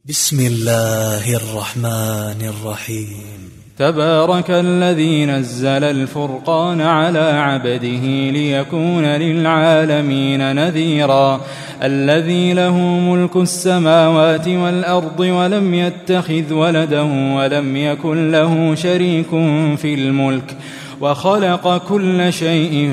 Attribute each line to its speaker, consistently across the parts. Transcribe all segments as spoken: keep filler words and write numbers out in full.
Speaker 1: بسم الله الرحمن الرحيم.
Speaker 2: تبارك الذي نزل الفرقان على عبده ليكون للعالمين نذيرا الذي له ملك السماوات والأرض ولم يتخذ ولدا ولم يكن له شريك في الملك وخلق كل شيء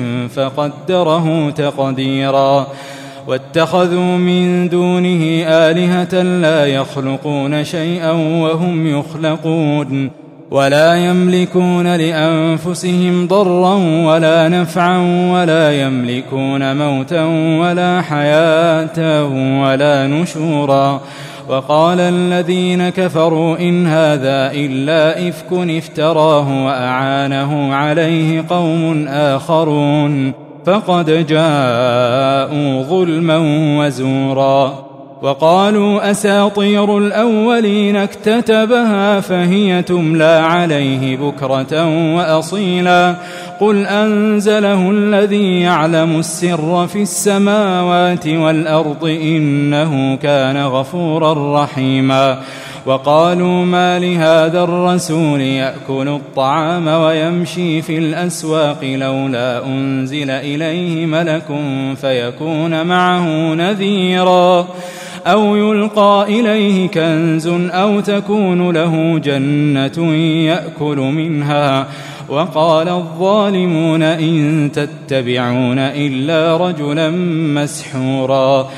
Speaker 2: فقدره تقديرا واتخذوا من دونه آلهة لا يخلقون شيئا وهم يخلقون ولا يملكون لأنفسهم ضرا ولا نفعا ولا يملكون موتا ولا حياة ولا نشورا. وقال الذين كفروا إن هذا إلا إفك افتراه وأعانه عليه قوم آخرون فقد جاءوا ظلما وزورا. وقالوا أساطير الأولين اكتتبها فهي تملى عليه بكرة وأصيلا قل أنزله الذي يعلم السر في السماوات والأرض إنه كان غفورا رحيما. وقالوا ما لهذا الرسول يأكل الطعام ويمشي في الأسواق لولا أنزل إليه ملك فيكون معه نذيرا أو يلقى إليه كنز أو تكون له جنة يأكل منها. وقال الظالمون إن تتبعون إلا رجلا مسحورا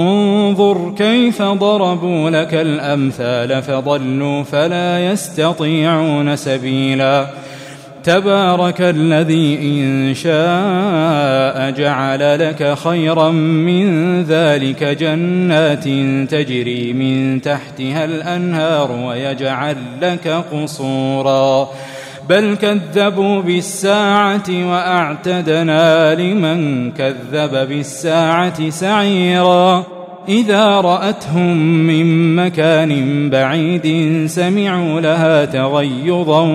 Speaker 2: انظر كيف ضربوا لك الأمثال فضلوا فلا يستطيعون سبيلا. تبارك الذي إن شاء جعل لك خيرا من ذلك جنات تجري من تحتها الأنهار ويجعل لك قصورا بل كذبوا بالساعة وأعتدنا لمن كذب بالساعة سعيرا. إذا رأتهم من مكان بعيد سمعوا لها تغيظا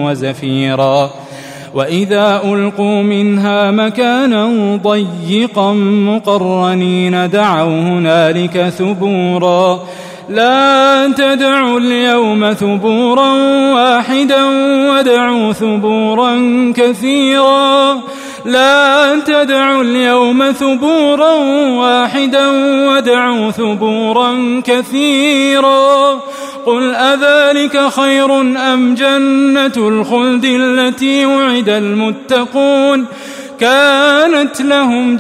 Speaker 2: وزفيرا وإذا ألقوا منها مكانا ضيقا مقرنين دعوا هنالك ثبورا لا تدعوا اليوم ثبورا واحدا وادعوا ثبورا كثيرا لا تدعوا اليوم ثبورا واحدا وادعوا ثبورا كثيرا قل أذلك خير أم جنة الخلد التي وعد المتقون كانت لهم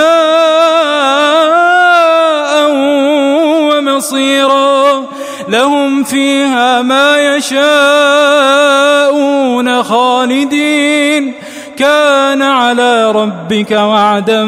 Speaker 2: جزاء ومصيرا لهم فيها ما يشاءون خالدين كان على ربك وعدا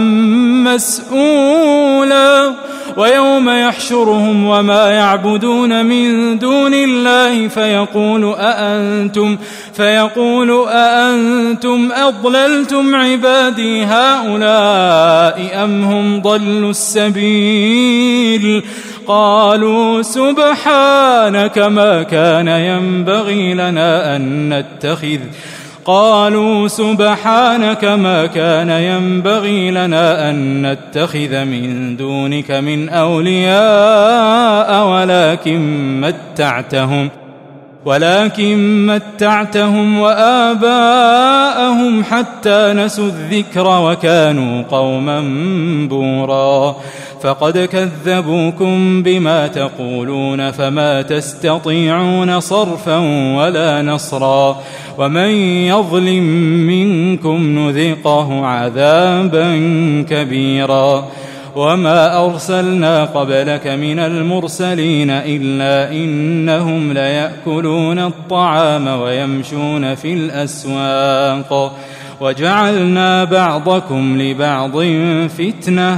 Speaker 2: مسئولا. ويوم يحشرهم وما يعبدون من دون الله فيقول أأنتم, فيقول أأنتم أضللتم عبادي هؤلاء أم هم ضلوا السبيل قالوا سبحانك ما كان ينبغي لنا أن نتخذ قالوا سبحانك ما كان ينبغي لنا أن نتخذ من دونك من أولياء ولكن متعتهم ولكن متعتهم وآباءهم حتى نسوا الذكر وكانوا قوما بورا فقد كذبوكم بما تقولون فما تستطيعون صرفا ولا نصرا ومن يظلم منكم نذقه عذابا كبيرا. وما أرسلنا قبلك من المرسلين إلا إنهم ليأكلون الطعام ويمشون في الأسواق وجعلنا بعضكم لبعض فتنة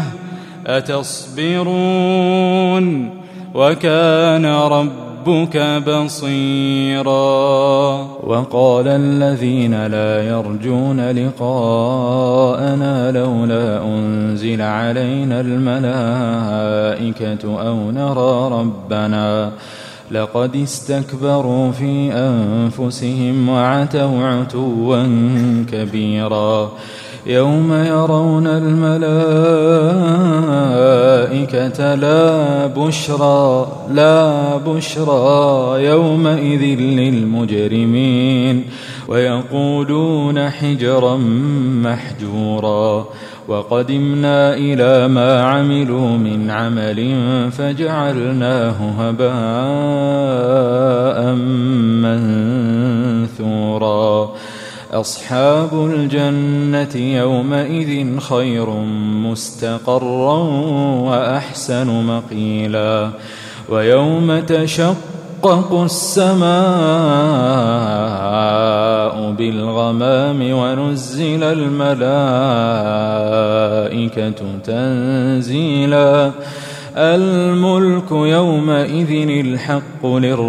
Speaker 2: أتصبرون وكان ربك بصيرا. وقال الذين لا يرجون لقاءنا لولا أنزل علينا الملائكة أو نرى ربنا لقد استكبروا في أنفسهم وعتوا عتوا كبيرا يوم يرون الملائكة لا بشرى لا بشرى يومئذ للمجرمين ويقولون حجرا محجورا وقدمنا إلى ما عملوا من عمل فجعلناه هباء منثورا أصحاب الجنة يومئذ خير مستقرا وأحسن مقيلا ويوم تشقق السماء بالغمام ونزل الملائكة تنزيلا الملك يومئذ الحق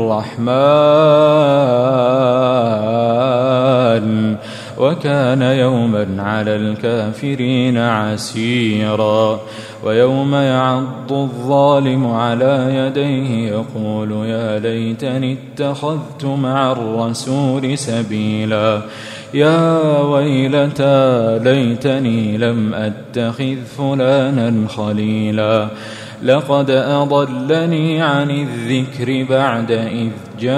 Speaker 2: للرحمن وكان يوما على الكافرين عسيرا ويوم يعض الظالم على يديه يقول يا ليتني اتخذت مع الرسول سبيلا يا ويلتى ليتني لم أتخذ فلانا خليلا لقد أضلني عن الذكر بعد إذ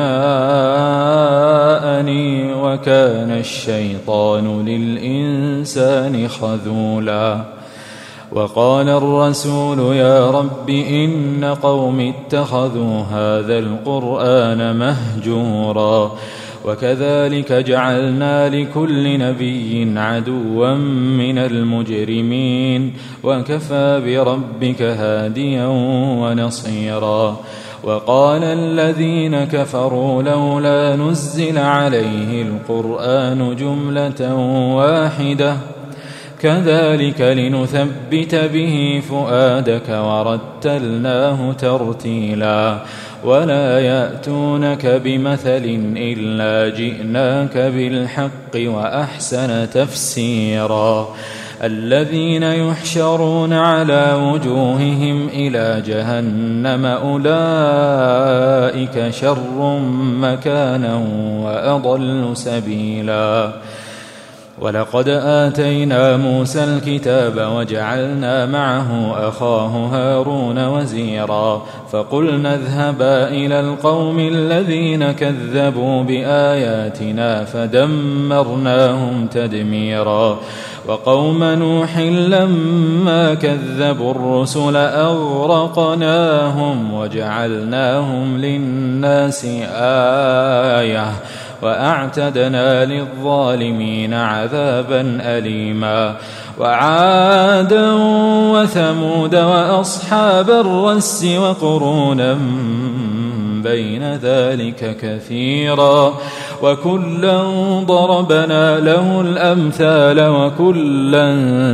Speaker 2: جاءني وكان الشيطان للإنسان خذولا وقال الرسول يا رب إن قوم اتخذوا هذا القرآن مهجورا وكذلك جعلنا لكل نبي عدوا من المجرمين وكفى بربك هاديا ونصيرا وقال الذين كفروا لولا نزل عليه القرآن جملة واحدة كذلك لنثبت به فؤادك ورتلناه ترتيلا ولا يأتونك بمثل إلا جئناك بالحق وأحسن تفسيرا الذين يحشرون على وجوههم إلى جهنم أولئك شر مكانا وأضل سبيلا ولقد آتينا موسى الكتاب وجعلنا معه أخاه هارون وزيرا فقلنا اذهبا إلى القوم الذين كذبوا بآياتنا فدمرناهم تدميرا وقوم نوح لما كذبوا الرسل أغرقناهم وجعلناهم للناس آية وأعتدنا للظالمين عذابا أليما وعادا وثمود وأصحاب الرس وقرونا بين ذلك كثيرا وكلا ضربنا له الأمثال وكلا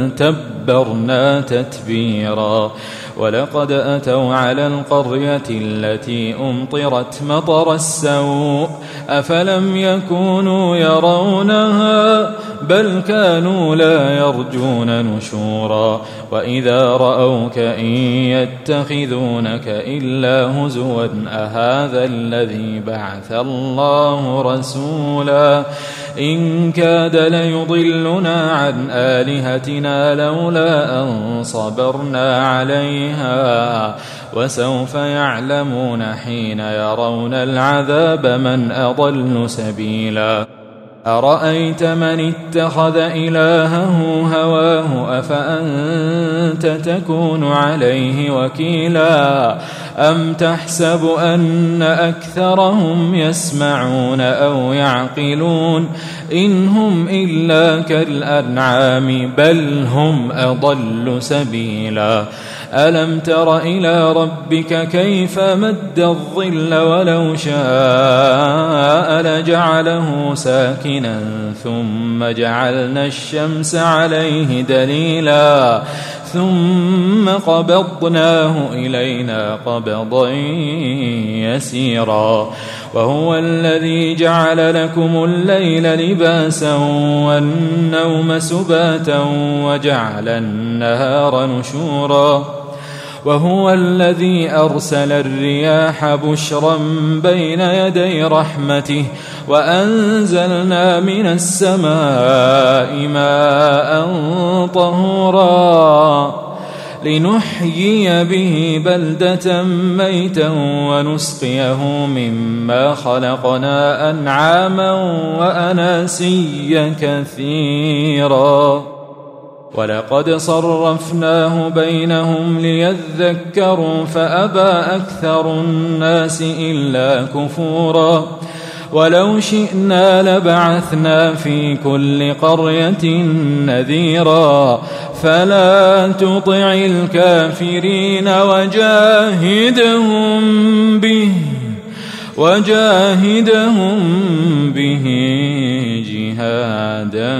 Speaker 2: تبرنا تتبيرا ولقد أتوا على القرية التي أمطرت مطر السوء أفلم يكونوا يرونها بل كانوا لا يرجون نشورا وإذا رأوك إن يتخذونك إلا هزوا أهذا الذي بعث الله رسولا إن كاد ليضلنا عن آلهتنا لولا أن صبرنا عليها وسوف يعلمون حين يرون العذاب من أضل سبيلا أرأيت من اتخذ إلهه هواه أفأنت تكون عليه وكيلا أم تحسب أن أكثرهم يسمعون أو يعقلون إن هم إلا كالأنعام بل هم أضل سبيلا ألم تر إلى ربك كيف مد الظل ولو شاء لجعله ساكنا ثم جعلنا الشمس عليه دليلا ثم قبضناه إلينا قبضا يسيرا وهو الذي جعل لكم الليل لباسا والنوم سباتا وجعل النهار نشورا وهو الذي أرسل الرياح بشرا بين يدي رحمته وأنزلنا من السماء ماء طهورا لنحيي به بلدة ميتا ونسقيه مما خلقنا أنعاما وأناسيا كثيرا ولقد صرفناه بينهم ليذكروا فأبى أكثر الناس إلا كفورا ولو شئنا لبعثنا في كل قرية نذيرا فلا تطع الكافرين وجاهدهم به وجاهدهم به جهادا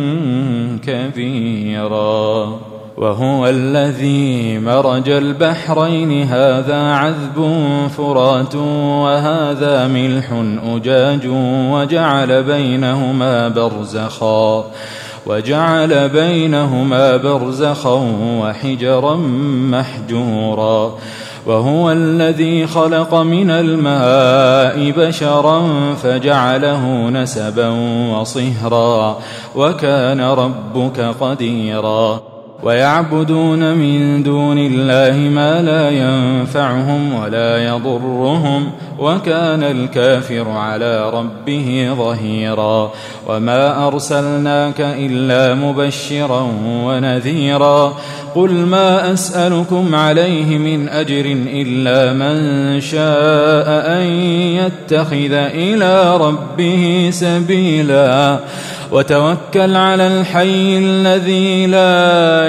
Speaker 2: كبيرا وهو الذي مرج البحرين هذا عذب فرات وهذا ملح أجاج وجعل بينهما برزخا وجعل بينهما برزخا وحجرا محجورا وهو الذي خلق من الماء بشرا فجعله نسبا وصهرا وكان ربك قديرا ويعبدون من دون الله ما لا ينفعهم ولا يضرهم وكان الكافر على ربه ظهيرا وما أرسلناك إلا مبشرا ونذيرا قل ما أسألكم عليه من أجر إلا من شاء أن يتخذ إلى ربه سبيلا وتوكل على الحي الذي لا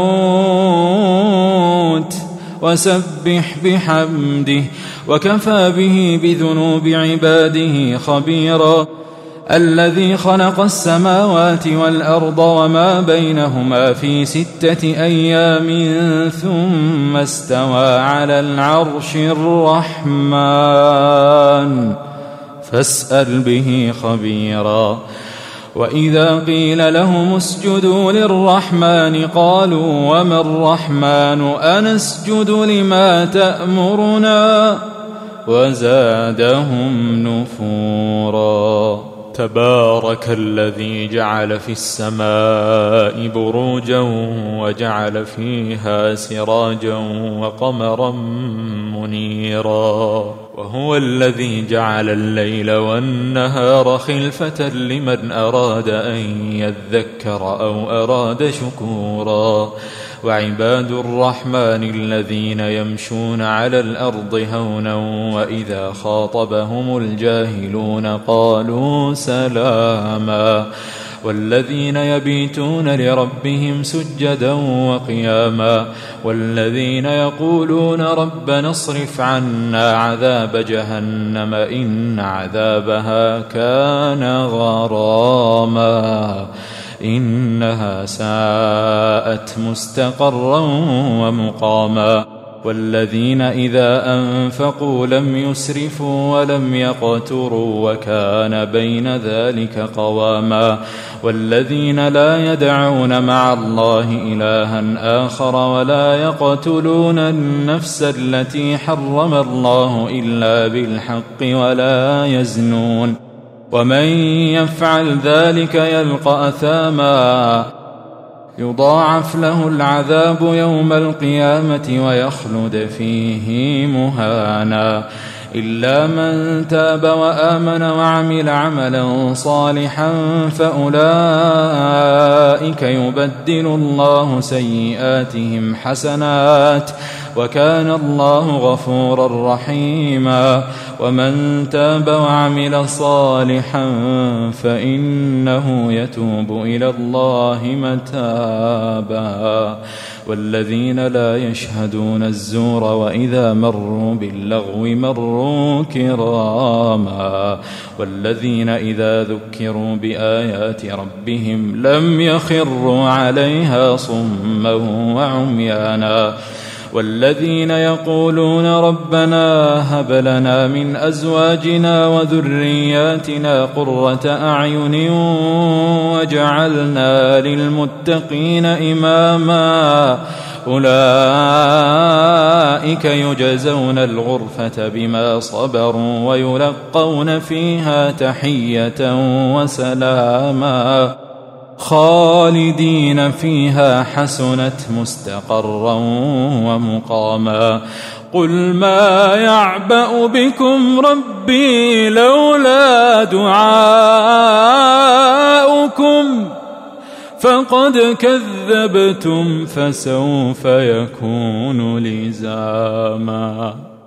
Speaker 2: يموت وسبح بحمده وكفى به بذنوب عباده خبيرا الذي خلق السماوات والأرض وما بينهما في ستة أيام ثم استوى على العرش الرحمن فاسأل به خبيرا وإذا قيل لهم اسجدوا للرحمن قالوا وما الرحمن أنسجد لما تأمرنا وزادهم نفورا تبارك الذي جعل في السماء بروجا وجعل فيها سراجا وقمرا منيرا وهو الذي جعل الليل والنهار خلفة لمن أراد أن يذكر أو أراد شكورا وعباد الرحمن الذين يمشون على الأرض هونا وإذا خاطبهم الجاهلون قالوا سلاما والذين يبيتون لربهم سجدا وقياما والذين يقولون ربنا اصرف عنا عذاب جهنم إن عذابها كان غراما إنها ساءت مستقرا ومقاما والذين إذا أنفقوا لم يسرفوا ولم يقتروا وكان بين ذلك قواما والذين لا يدعون مع الله إلها آخر ولا يقتلون النفس التي حرم الله إلا بالحق ولا يزنون ومن يفعل ذلك يلقى أثاما يضاعف له العذاب يوم القيامة ويخلد فيه مهانا إلا من تاب وآمن وعمل عملا صالحا فأولئك يبدل الله سيئاتهم حسنات وكان الله غفورا رحيما ومن تاب وعمل صالحا فإنه يتوب إلى الله متابا والذين لا يشهدون الزور وإذا مروا باللغو مروا كراما والذين إذا ذكروا بآيات ربهم لم يخروا عليها صما وعميانا والذين يقولون ربنا هب لنا من أزواجنا وذرياتنا قرة أعين واجعلنا للمتقين إماما أولئك يجزون الغرفة بما صبروا ويلقون فيها تحية وسلاما خالدين فيها حسنت مستقرا ومقاما. قل ما يعبأ بكم ربي لولا دعاؤكم فقد كذبتم فسوف يكون لزاما.